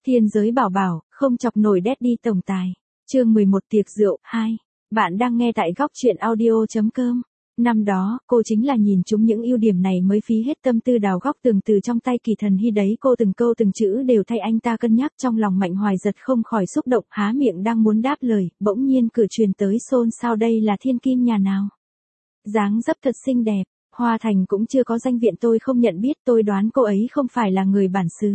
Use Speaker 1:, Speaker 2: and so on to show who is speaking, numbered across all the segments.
Speaker 1: Thiên giới bảo bảo, không chọc nổi Daddy tổng tài. Chương 11 tiệc rượu 2. Bạn đang nghe tại góc truyện audio.com. Năm đó, cô chính là nhìn chúng những ưu điểm này mới phí hết tâm tư đào góc tường từ trong tay Kỳ Thần Hy đấy. Cô từng câu từng chữ đều thay anh ta cân nhắc, trong lòng Mạnh Hoài giật không khỏi xúc động, há miệng đang muốn đáp lời, bỗng nhiên cửa truyền tới xôn xao, đây là thiên kim nhà nào? Dáng dấp thật xinh đẹp, Hoa Thành cũng chưa có danh viện, tôi không nhận biết, tôi đoán cô ấy không phải là người bản xứ.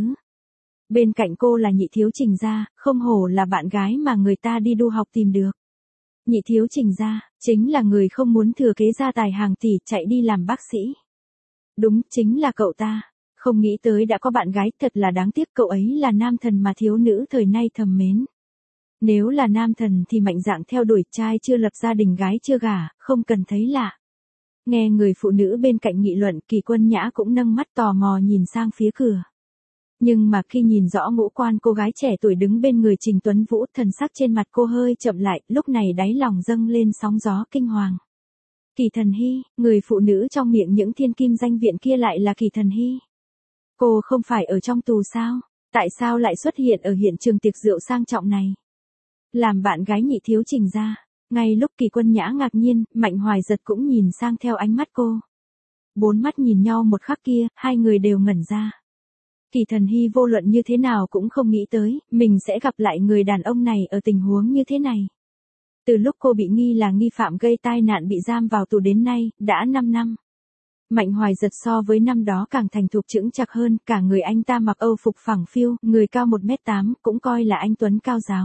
Speaker 1: Bên cạnh cô là Nhị Thiếu Trình Gia, không hổ là bạn gái mà người ta đi du học tìm được. Nhị Thiếu Trình Gia, chính là người không muốn thừa kế gia tài hàng tỷ chạy đi làm bác sĩ. Đúng, chính là cậu ta. Không nghĩ tới đã có bạn gái, thật là đáng tiếc, cậu ấy là nam thần mà thiếu nữ thời nay thầm mến. Nếu là nam thần thì mạnh dạn theo đuổi, trai chưa lập gia đình gái chưa gả, không cần thấy lạ. Nghe người phụ nữ bên cạnh nghị luận, Kỳ Quân Nhã cũng nâng mắt tò mò nhìn sang phía cửa. Nhưng mà khi nhìn rõ ngũ quan cô gái trẻ tuổi đứng bên người Trình Tuấn Vũ, thần sắc trên mặt cô hơi chậm lại, lúc này đáy lòng dâng lên sóng gió kinh hoàng. Kỳ Thần Hy, người phụ nữ trong miệng những thiên kim danh viện kia lại là Kỳ Thần Hy. Cô không phải ở trong tù sao? Tại sao lại xuất hiện ở hiện trường tiệc rượu sang trọng này? Làm bạn gái Nhị Thiếu Trình Gia. Ngay lúc Kỳ Quân Nhã ngạc nhiên, Mạnh Hoài giật cũng nhìn sang theo ánh mắt cô. Bốn mắt nhìn nhau một khắc kia, hai người đều ngẩn ra. Kỳ Thần Hy vô luận như thế nào cũng không nghĩ tới, mình sẽ gặp lại người đàn ông này ở tình huống như thế này. Từ lúc cô bị nghi là nghi phạm gây tai nạn bị giam vào tù đến nay, đã 5 năm. Mạnh Hoài giật so với năm đó càng thành thục chững chạc hơn, cả người anh ta mặc Âu phục phẳng phiu, người cao 1m8, cũng coi là anh tuấn cao giáo.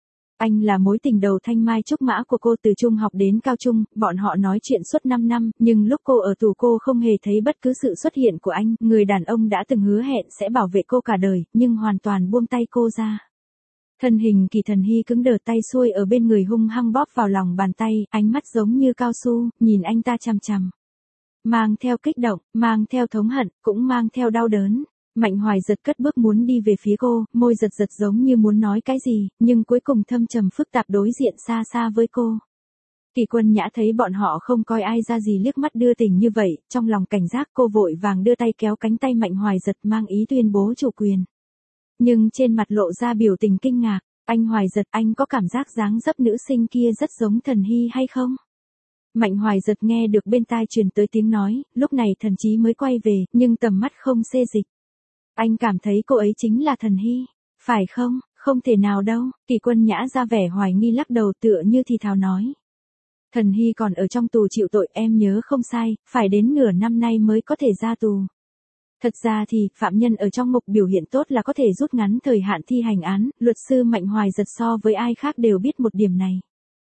Speaker 1: Anh là mối tình đầu thanh mai trúc mã của cô từ trung học đến cao trung, bọn họ nói chuyện suốt 5 năm, nhưng lúc cô ở tù cô không hề thấy bất cứ sự xuất hiện của anh, người đàn ông đã từng hứa hẹn sẽ bảo vệ cô cả đời, nhưng hoàn toàn buông tay cô ra. Thân hình Kỳ Thần Hy cứng đờ, tay xuôi ở bên người hung hăng bóp vào lòng bàn tay, ánh mắt giống như cao su, nhìn anh ta chằm chằm. Mang theo kích động, mang theo thống hận, cũng mang theo đau đớn. Mạnh Hoài giật cất bước muốn đi về phía cô, môi giật giật giống như muốn nói cái gì, nhưng cuối cùng thâm trầm phức tạp đối diện xa xa với cô. Kỳ Quân Nhã thấy bọn họ không coi ai ra gì, liếc mắt đưa tình như vậy, trong lòng cảnh giác, cô vội vàng đưa tay kéo cánh tay Mạnh Hoài giật, mang ý tuyên bố chủ quyền. Nhưng trên mặt lộ ra biểu tình kinh ngạc, anh Hoài giật, anh có cảm giác dáng dấp nữ sinh kia rất giống Thần Hy hay không? Mạnh Hoài giật nghe được bên tai truyền tới tiếng nói, lúc này thần trí mới quay về, nhưng tầm mắt không xê dịch. Anh cảm thấy cô ấy chính là Thần Hy, phải không? Không thể nào đâu. Kỳ Quân Nhã ra vẻ hoài nghi lắc đầu, tựa như thì thào nói. Thần Hy còn ở trong tù chịu tội, em nhớ không sai, phải đến nửa năm nay mới có thể ra tù. Thật ra thì, phạm nhân ở trong ngục biểu hiện tốt là có thể rút ngắn thời hạn thi hành án, luật sư Mạnh Hoài giật so với ai khác đều biết một điểm này.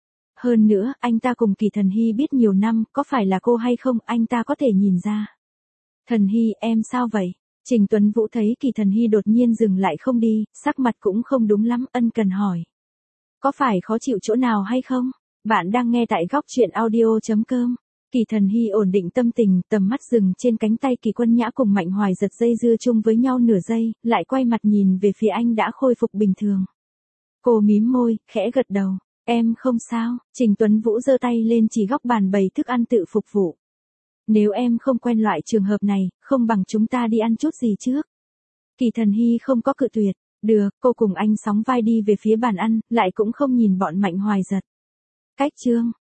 Speaker 1: Hơn nữa, anh ta cùng Kỳ Thần Hy biết nhiều năm, có phải là cô hay không, anh ta có thể nhìn ra. Thần Hy, em sao vậy? Trình Tuấn Vũ thấy Kỳ Thần Hy đột nhiên dừng lại không đi, sắc mặt cũng không đúng lắm, ân cần hỏi. Có phải khó chịu chỗ nào hay không? Bạn đang nghe tại góc truyện audio.com. Kỳ Thần Hy ổn định tâm tình, tầm mắt dừng trên cánh tay Kỳ Quân Nhã cùng Mạnh Hoài giật dây dưa chung với nhau nửa giây, lại quay mặt nhìn về phía anh đã khôi phục bình thường. Cô mím môi, khẽ gật đầu. Em không sao. Trình Tuấn Vũ giơ tay lên chỉ góc bàn bày thức ăn tự phục vụ. Nếu em không quen loại trường hợp này, không bằng chúng ta đi ăn chút gì trước. Kỳ Thần Hy không có cự tuyệt. Được, cô cùng anh sóng vai đi về phía bàn ăn, lại cũng không nhìn bọn Mạnh Hoài giật. Cách chương.